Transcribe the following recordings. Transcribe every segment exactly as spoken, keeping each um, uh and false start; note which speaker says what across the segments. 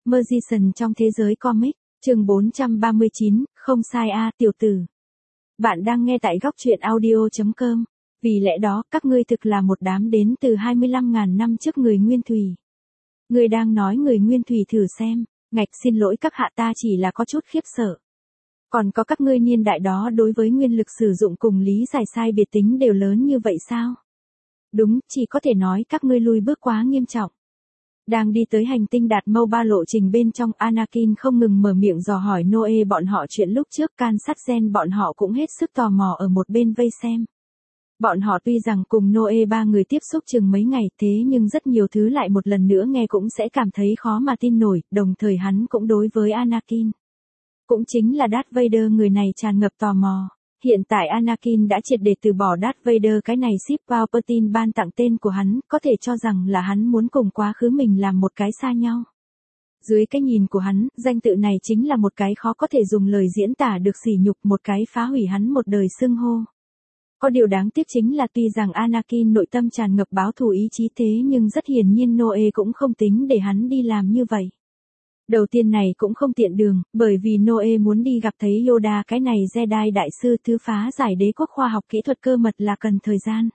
Speaker 1: Magician trong thế giới comic, chương bốn trăm ba mươi chín, không sai a, tiểu tử. Bạn đang nghe tại góc truyện audio chấm com. Vì lẽ đó, các ngươi thực là một đám đến từ hai mươi lăm nghìn năm trước người Nguyên Thủy. Ngươi đang nói người Nguyên Thủy thử xem, ngạch xin lỗi các hạ, ta chỉ là có chút khiếp sợ. Còn có các ngươi niên đại đó đối với nguyên lực sử dụng cùng lý giải sai biệt tính đều lớn như vậy sao? Đúng, chỉ có thể nói các ngươi lùi bước quá nghiêm trọng. Đang đi tới hành tinh Đạt Mâu ba lộ trình bên trong, Anakin không ngừng mở miệng dò hỏi Noe bọn họ chuyện lúc trước. Can sát gen bọn họ cũng hết sức tò mò ở một bên vây xem. Bọn họ tuy rằng cùng Noe ba người tiếp xúc chừng mấy ngày, thế nhưng rất nhiều thứ lại một lần nữa nghe cũng sẽ cảm thấy khó mà tin nổi, đồng thời hắn cũng đối với Anakin, cũng chính là Darth Vader người này tràn ngập tò mò. Hiện tại Anakin đã triệt để từ bỏ Darth Vader, cái này ship Palpatine ban tặng tên của hắn, có thể cho rằng là hắn muốn cùng quá khứ mình làm một cái xa nhau. Dưới cái nhìn của hắn, danh tự này chính là một cái khó có thể dùng lời diễn tả được sỉ nhục, một cái phá hủy hắn một đời xưng hô. Có điều đáng tiếc chính là tuy rằng Anakin nội tâm tràn ngập báo thù ý chí, thế nhưng rất hiển nhiên Noe cũng không tính để hắn đi làm như vậy. Đầu tiên này cũng không tiện đường, bởi vì Noe muốn đi gặp thấy Yoda, cái này Jedi đại sư thứ phá giải đế quốc khoa học kỹ thuật cơ mật là cần thời gian.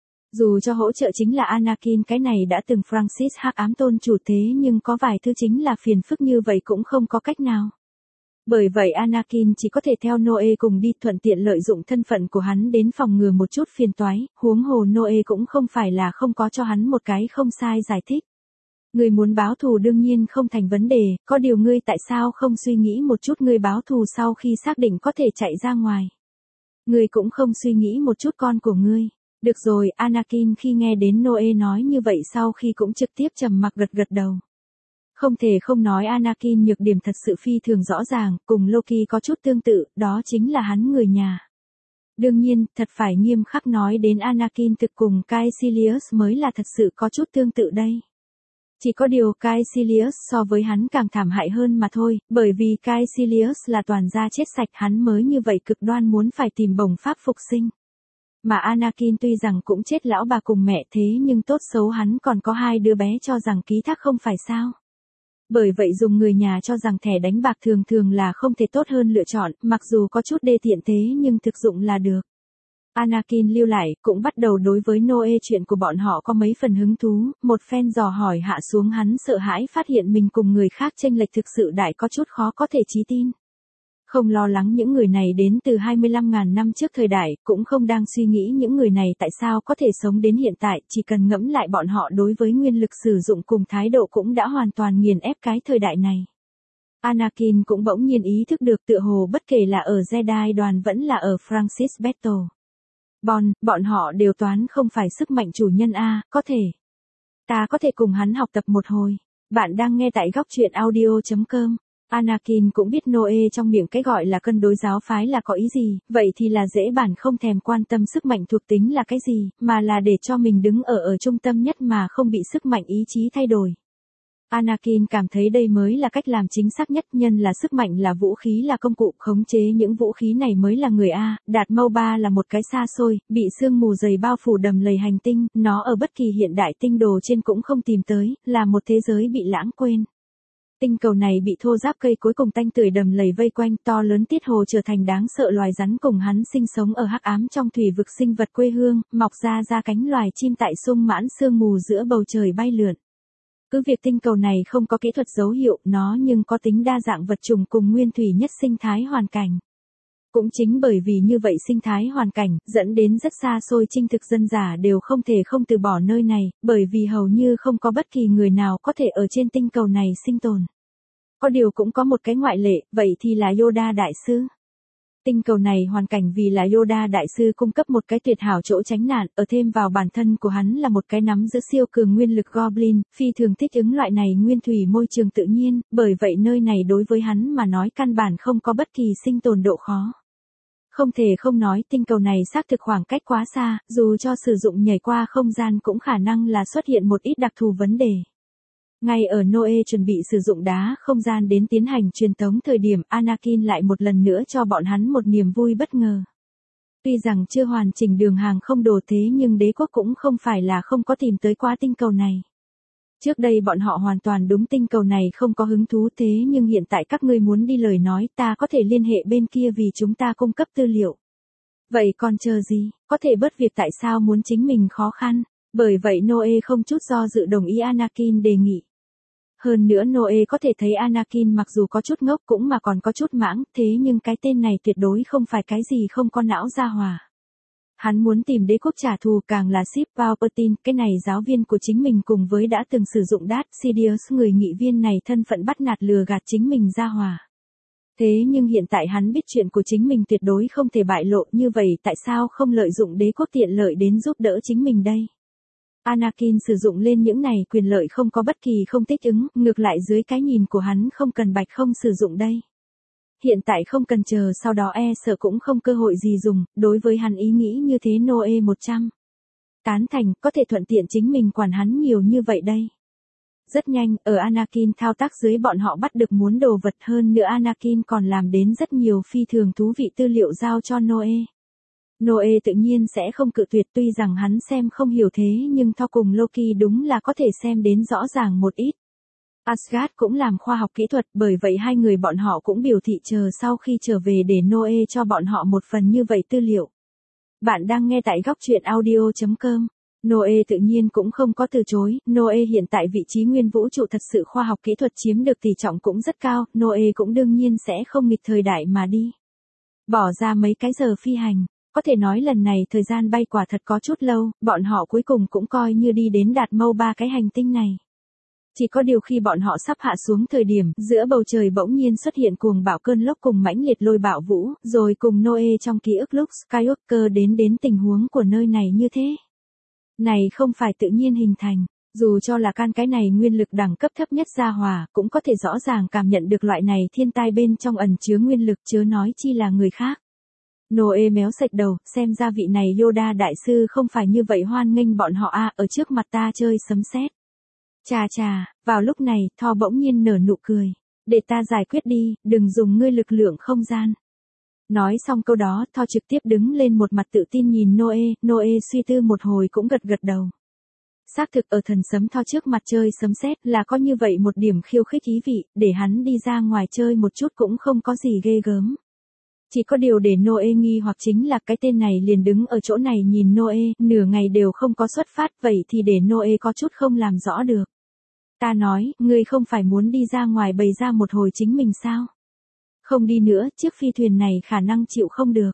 Speaker 1: Dù cho hỗ trợ chính là Anakin, cái này đã từng Francis hắc ám tôn chủ, thế nhưng có vài thứ chính là phiền phức như vậy cũng không có cách nào. Bởi vậy Anakin chỉ có thể theo Noe cùng đi, thuận tiện lợi dụng thân phận của hắn đến phòng ngừa một chút phiền toái, huống hồ Noe cũng không phải là không có cho hắn một cái không sai giải thích. Ngươi muốn báo thù đương nhiên không thành vấn đề, có điều ngươi tại sao không suy nghĩ một chút ngươi báo thù sau khi xác định có thể chạy ra ngoài. Ngươi cũng không suy nghĩ một chút con của ngươi. Được rồi, Anakin khi nghe đến Noe nói như vậy sau khi cũng trực tiếp trầm mặc gật gật đầu. Không thể không nói Anakin nhược điểm thật sự phi thường rõ ràng, cùng Loki có chút tương tự, đó chính là hắn người nhà. Đương nhiên, thật phải nghiêm khắc nói đến Anakin thực cùng Caecilius mới là thật sự có chút tương tự đây. Chỉ có điều Caecilius so với hắn càng thảm hại hơn mà thôi, bởi vì Caecilius là toàn da chết sạch, hắn mới như vậy cực đoan muốn phải tìm bổng pháp phục sinh. Mà Anakin tuy rằng cũng chết lão bà cùng mẹ, thế nhưng tốt xấu hắn còn có hai đứa bé cho rằng ký thác không phải sao. Bởi vậy dùng người nhà cho rằng thẻ đánh bạc thường thường là không thể tốt hơn lựa chọn, mặc dù có chút đê tiện thế nhưng thực dụng là được. Anakin lưu lại, cũng bắt đầu đối với Noe chuyện của bọn họ có mấy phần hứng thú, một phen dò hỏi hạ xuống, hắn sợ hãi phát hiện mình cùng người khác chênh lệch thực sự đại có chút khó có thể trí tin. Không lo lắng những người này đến từ hai mươi lăm nghìn năm trước thời đại, cũng không đang suy nghĩ những người này tại sao có thể sống đến hiện tại, chỉ cần ngẫm lại bọn họ đối với nguyên lực sử dụng cùng thái độ cũng đã hoàn toàn nghiền ép cái thời đại này. Anakin cũng bỗng nhiên ý thức được tựa hồ bất kể là ở Jedi đoàn vẫn là ở Francis Battle Bon, bọn họ đều toán không phải sức mạnh chủ nhân a, có thể. Ta có thể cùng hắn học tập một hồi. Bạn đang nghe tại góc truyện audio chấm com. Anakin cũng biết Noe trong miệng cái gọi là cân đối giáo phái là có ý gì, vậy thì là dễ bản không thèm quan tâm sức mạnh thuộc tính là cái gì, mà là để cho mình đứng ở ở trung tâm nhất mà không bị sức mạnh ý chí thay đổi. Anakin cảm thấy đây mới là cách làm chính xác nhất, nhân là sức mạnh là vũ khí, là công cụ, khống chế những vũ khí này mới là người a. Đạt Mâu ba là một cái xa xôi, bị sương mù dày bao phủ đầm lầy hành tinh, nó ở bất kỳ hiện đại tinh đồ trên cũng không tìm tới, là một thế giới bị lãng quên. Tinh cầu này bị thô ráp cây cối cùng tanh tưởi đầm lầy vây quanh, to lớn tiết hồ trở thành đáng sợ loài rắn cùng hắn sinh sống ở hắc ám trong thủy vực sinh vật quê hương, mọc ra ra cánh loài chim tại sung mãn sương mù giữa bầu trời bay lượn. Cứ việc tinh cầu này không có kỹ thuật dấu hiệu, nó nhưng có tính đa dạng vật chủng cùng nguyên thủy nhất sinh thái hoàn cảnh. Cũng chính bởi vì như vậy sinh thái hoàn cảnh, dẫn đến rất xa xôi chinh thực dân giả đều không thể không từ bỏ nơi này, bởi vì hầu như không có bất kỳ người nào có thể ở trên tinh cầu này sinh tồn. Có điều cũng có một cái ngoại lệ, vậy thì là Yoda đại sư. Tinh cầu này hoàn cảnh vì là Yoda đại sư cung cấp một cái tuyệt hảo chỗ tránh nạn, ở thêm vào bản thân của hắn là một cái nắm giữ siêu cường nguyên lực Goblin, phi thường thích ứng loại này nguyên thủy môi trường tự nhiên, bởi vậy nơi này đối với hắn mà nói căn bản không có bất kỳ sinh tồn độ khó. Không thể không nói tinh cầu này xác thực khoảng cách quá xa, dù cho sử dụng nhảy qua không gian cũng khả năng là xuất hiện một ít đặc thù vấn đề. Ngay ở Noe chuẩn bị sử dụng đá không gian đến tiến hành truyền tống thời điểm, Anakin lại một lần nữa cho bọn hắn một niềm vui bất ngờ. Tuy rằng chưa hoàn chỉnh đường hàng không đồ, thế nhưng đế quốc cũng không phải là không có tìm tới qua tinh cầu này. Trước đây bọn họ hoàn toàn đúng tinh cầu này không có hứng thú thế nhưng hiện tại các ngươi muốn đi lời nói ta có thể liên hệ bên kia vì chúng ta cung cấp tư liệu. Vậy còn chờ gì, có thể bớt việc tại sao muốn chính mình khó khăn, bởi vậy Noe không chút do dự đồng ý Anakin đề nghị. Hơn nữa Noe có thể thấy Anakin mặc dù có chút ngốc cũng mà còn có chút mãng, thế nhưng cái tên này tuyệt đối không phải cái gì không có não ra hòa. Hắn muốn tìm đế quốc trả thù càng là Sip Palpatine, cái này giáo viên của chính mình cùng với đã từng sử dụng Darth Sidious người nghị viên này thân phận bắt nạt lừa gạt chính mình ra hòa. Thế nhưng hiện tại hắn biết chuyện của chính mình tuyệt đối không thể bại lộ như vậy tại sao không lợi dụng đế quốc tiện lợi đến giúp đỡ chính mình đây. Anakin sử dụng lên những này quyền lợi không có bất kỳ không thích ứng, ngược lại dưới cái nhìn của hắn không cần bạch không sử dụng đây. Hiện tại không cần chờ sau đó e sợ cũng không cơ hội gì dùng, đối với hắn ý nghĩ như thế Noe một trăm. Tán thành, có thể thuận tiện chính mình quản hắn nhiều như vậy đây. Rất nhanh, ở Anakin thao tác dưới bọn họ bắt được muốn đồ vật hơn nữa Anakin còn làm đến rất nhiều phi thường thú vị tư liệu giao cho Noe. Noe tự nhiên sẽ không cự tuyệt tuy rằng hắn xem không hiểu thế nhưng Thor cùng Loki đúng là có thể xem đến rõ ràng một ít. Asgard cũng làm khoa học kỹ thuật bởi vậy hai người bọn họ cũng biểu thị chờ sau khi trở về để Noe cho bọn họ một phần như vậy tư liệu. Bạn đang nghe tại góc truyện audio chấm com. Noe tự nhiên cũng không có từ chối, Noe hiện tại vị trí nguyên vũ trụ thật sự khoa học kỹ thuật chiếm được tỷ trọng cũng rất cao, Noe cũng đương nhiên sẽ không nghịch thời đại mà đi. Bỏ ra mấy cái giờ phi hành, có thể nói lần này thời gian bay quả thật có chút lâu, bọn họ cuối cùng cũng coi như đi đến đạt mâu ba cái hành tinh này. Chỉ có điều khi bọn họ sắp hạ xuống thời điểm, giữa bầu trời bỗng nhiên xuất hiện cuồng bão cơn lốc cùng mãnh liệt lôi bạo vũ, rồi cùng Noe trong ký ức lúc Skywalker đến đến tình huống của nơi này như thế. Này không phải tự nhiên hình thành, dù cho là can cái này nguyên lực đẳng cấp thấp nhất gia hòa, cũng có thể rõ ràng cảm nhận được loại này thiên tai bên trong ẩn chứa nguyên lực chớ nói chi là người khác. Noe méo sạch đầu, xem ra vị này Yoda đại sư không phải như vậy hoan nghênh bọn họ a ở trước mặt ta chơi sấm sét. Chà chà, vào lúc này, Thor bỗng nhiên nở nụ cười. Để ta giải quyết đi, đừng dùng ngươi lực lượng không gian. Nói xong câu đó, Thor trực tiếp đứng lên một mặt tự tin nhìn Noe, Noe suy tư một hồi cũng gật gật đầu. Xác thực ở thần sấm Thor trước mặt chơi sấm sét là có như vậy một điểm khiêu khích ý vị, để hắn đi ra ngoài chơi một chút cũng không có gì ghê gớm. Chỉ có điều để Noe nghi hoặc chính là cái tên này liền đứng ở chỗ này nhìn Noe, nửa ngày đều không có xuất phát vậy thì để Noe có chút không làm rõ được. Ta nói, ngươi không phải muốn đi ra ngoài bày ra một hồi chính mình sao? Không đi nữa, chiếc phi thuyền này khả năng chịu không được.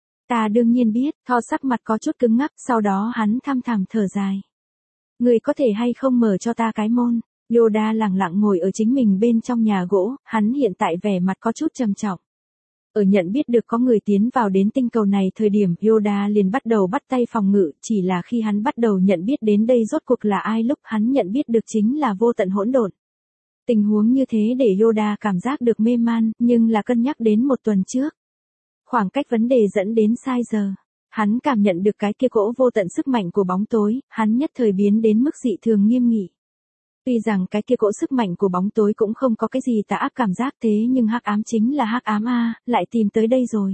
Speaker 1: Ta đương nhiên biết, Thor sắc mặt có chút cứng ngắc, sau đó hắn thăm thẳm thở dài. Ngươi có thể hay không mở cho ta cái môn? Yoda lặng lặng ngồi ở chính mình bên trong nhà gỗ, hắn hiện tại vẻ mặt có chút trầm trọng. Ở nhận biết được có người tiến vào đến tinh cầu này thời điểm Yoda liền bắt đầu bắt tay phòng ngự, chỉ là khi hắn bắt đầu nhận biết đến đây rốt cuộc là ai lúc hắn nhận biết được chính là vô tận hỗn độn. Tình huống như thế để Yoda cảm giác được mê man, nhưng là cân nhắc đến một tuần trước. Khoảng cách vấn đề dẫn đến sai giờ. Hắn cảm nhận được cái kia cỗ vô tận sức mạnh của bóng tối, hắn nhất thời biến đến mức dị thường nghiêm nghị. Tuy rằng cái kia cỗ sức mạnh của bóng tối cũng không có cái gì tà ác cảm giác thế nhưng hắc ám chính là hắc ám a, lại tìm tới đây rồi.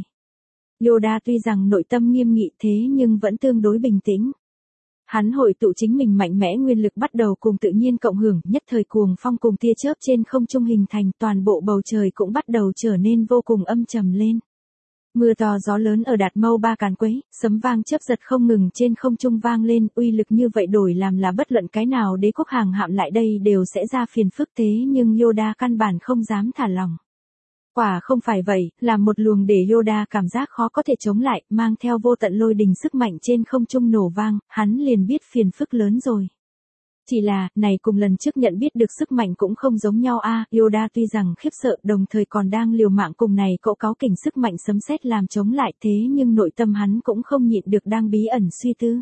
Speaker 1: Yoda tuy rằng nội tâm nghiêm nghị thế nhưng vẫn tương đối bình tĩnh. Hắn hội tụ chính mình mạnh mẽ nguyên lực bắt đầu cùng tự nhiên cộng hưởng, nhất thời cuồng phong cùng tia chớp trên không trung hình thành, toàn bộ bầu trời cũng bắt đầu trở nên vô cùng âm trầm lên. Mưa to gió lớn ở Đạt Mâu ba càn quấy, sấm vang chớp giật không ngừng trên không trung vang lên, uy lực như vậy đổi làm là bất luận cái nào đế quốc hàng hạm lại đây đều sẽ ra phiền phức thế nhưng Yoda căn bản không dám thả lỏng. Quả không phải vậy, là một luồng để Yoda cảm giác khó có thể chống lại, mang theo vô tận lôi đình sức mạnh trên không trung nổ vang, hắn liền biết phiền phức lớn rồi. Chỉ là, này cùng lần trước nhận biết được sức mạnh cũng không giống nhau a à, Yoda tuy rằng khiếp sợ đồng thời còn đang liều mạng cùng này cỗ cáu kỉnh sức mạnh sấm sét làm chống lại thế nhưng nội tâm hắn cũng không nhịn được đang bí ẩn suy tư.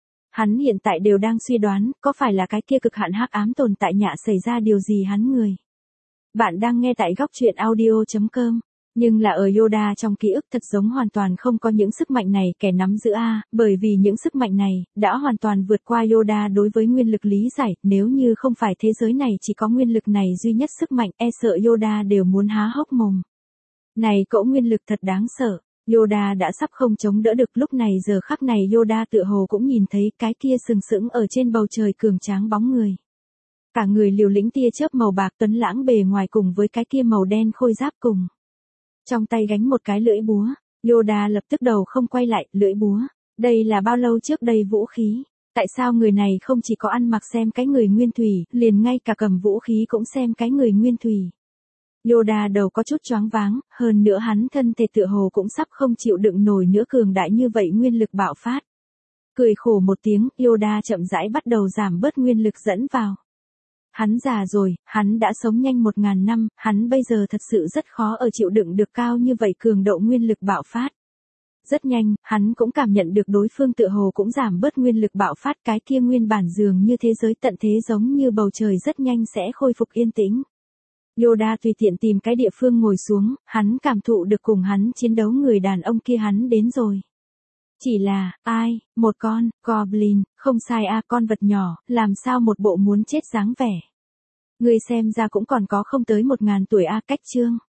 Speaker 1: Hắn hiện tại đều đang suy đoán, có phải là cái kia cực hạn hắc ám tồn tại nhạ xảy ra điều gì hắn người. Bạn đang nghe tại góc truyện audio chấm com. Nhưng là ở Yoda trong ký ức thật giống hoàn toàn không có những sức mạnh này kẻ nắm giữ A, bởi vì những sức mạnh này, đã hoàn toàn vượt qua Yoda đối với nguyên lực lý giải, nếu như không phải thế giới này chỉ có nguyên lực này duy nhất sức mạnh, e sợ Yoda đều muốn há hốc mồm. Này cỗ nguyên lực thật đáng sợ, Yoda đã sắp không chống đỡ được lúc này giờ khắc này Yoda tựa hồ cũng nhìn thấy cái kia sừng sững ở trên bầu trời cường tráng bóng người. Cả người liều lĩnh tia chớp màu bạc tuấn lãng bề ngoài cùng với cái kia màu đen khôi giáp cùng. Trong tay gánh một cái lưỡi búa, Yoda lập tức đầu không quay lại, lưỡi búa. Đây là bao lâu trước đây vũ khí? Tại sao người này không chỉ có ăn mặc xem cái người nguyên thủy, liền ngay cả cầm vũ khí cũng xem cái người nguyên thủy? Yoda đầu có chút choáng váng, hơn nữa hắn thân thể tựa hồ cũng sắp không chịu đựng nổi nữa cường đại như vậy nguyên lực bạo phát. Cười khổ một tiếng, Yoda chậm rãi bắt đầu giảm bớt nguyên lực dẫn vào. Hắn già rồi, hắn đã sống nhanh một ngàn năm, hắn bây giờ thật sự rất khó ở chịu đựng được cao như vậy cường độ nguyên lực bạo phát. Rất nhanh, hắn cũng cảm nhận được đối phương tựa hồ cũng giảm bớt nguyên lực bạo phát, cái kia nguyên bản dường như thế giới tận thế giống như bầu trời rất nhanh sẽ khôi phục yên tĩnh. Yoda tùy tiện tìm cái địa phương ngồi xuống, hắn cảm thụ được cùng hắn chiến đấu người đàn ông kia hắn đến rồi. Chỉ là, ai, một con, Goblin, không sai a, con vật nhỏ, làm sao một bộ muốn chết dáng vẻ. Người xem ra cũng còn có không tới một ngàn tuổi a, cách chương.